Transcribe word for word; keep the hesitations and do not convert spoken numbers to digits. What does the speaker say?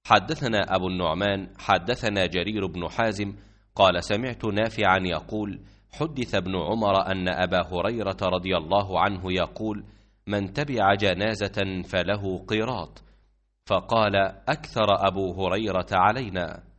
حدثنا أبو النعمان حدثنا جرير بن حازم قال سمعت نافعا يقول حدث ابن عمر أن أبا هريرة رضي الله عنه يقول من تبع جنازة فله قيراط، فقال أكثر أبو هريرة علينا.